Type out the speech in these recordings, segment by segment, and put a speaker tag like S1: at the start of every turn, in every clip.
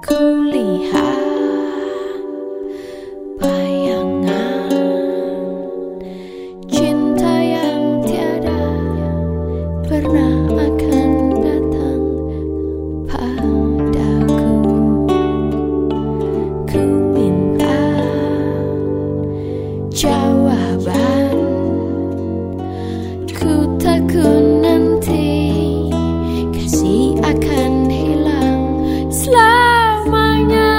S1: Kulihat bayangan cinta yang tiada pernah akan datang padaku. Ku minta jawaban, ku takut nanti kasih akan hilang selamanya.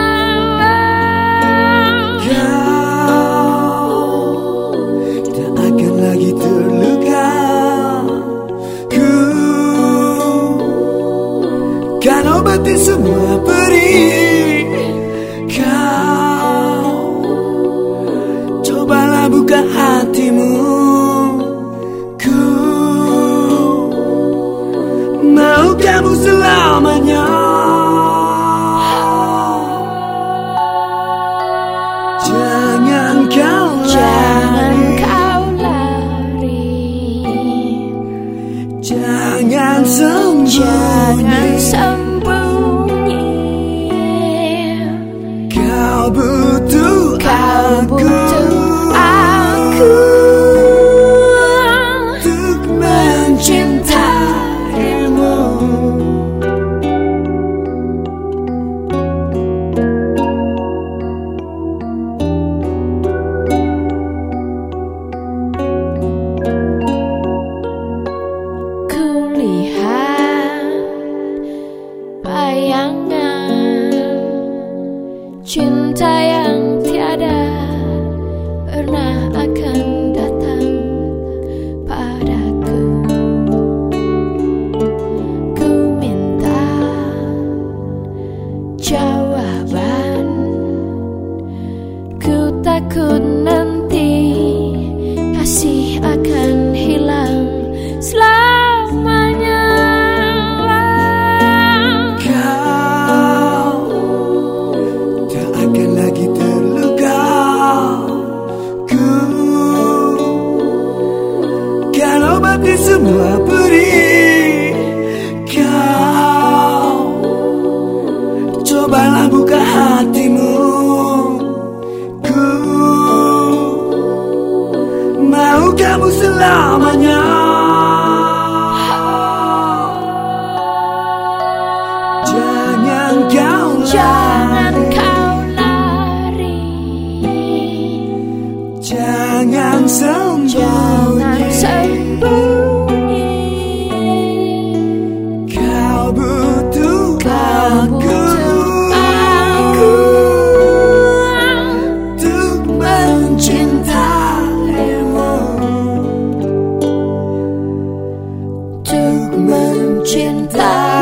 S2: Kau tak akan lagi terluka. Ku kan obati semua perih. Kau cobalah buka hatimu. Ku mau kamu selamanya. Jangan kau lari, jangan sembunyi. Kau butuh aku untuk mencintaimu.
S1: Bayangan cinta yang tiada pernah akan datang padaku. Ku minta jawaban, ku takut nanti kasih akan hilang selamanya.
S2: Lagi terluka. Ku kan obati semua perih. Kau cobalah buka hatimu. Ku mau kamu selamanya. Jangan kau Jangan sembunyi. Kau butuh aku untuk mencintaimu. Untuk mencintai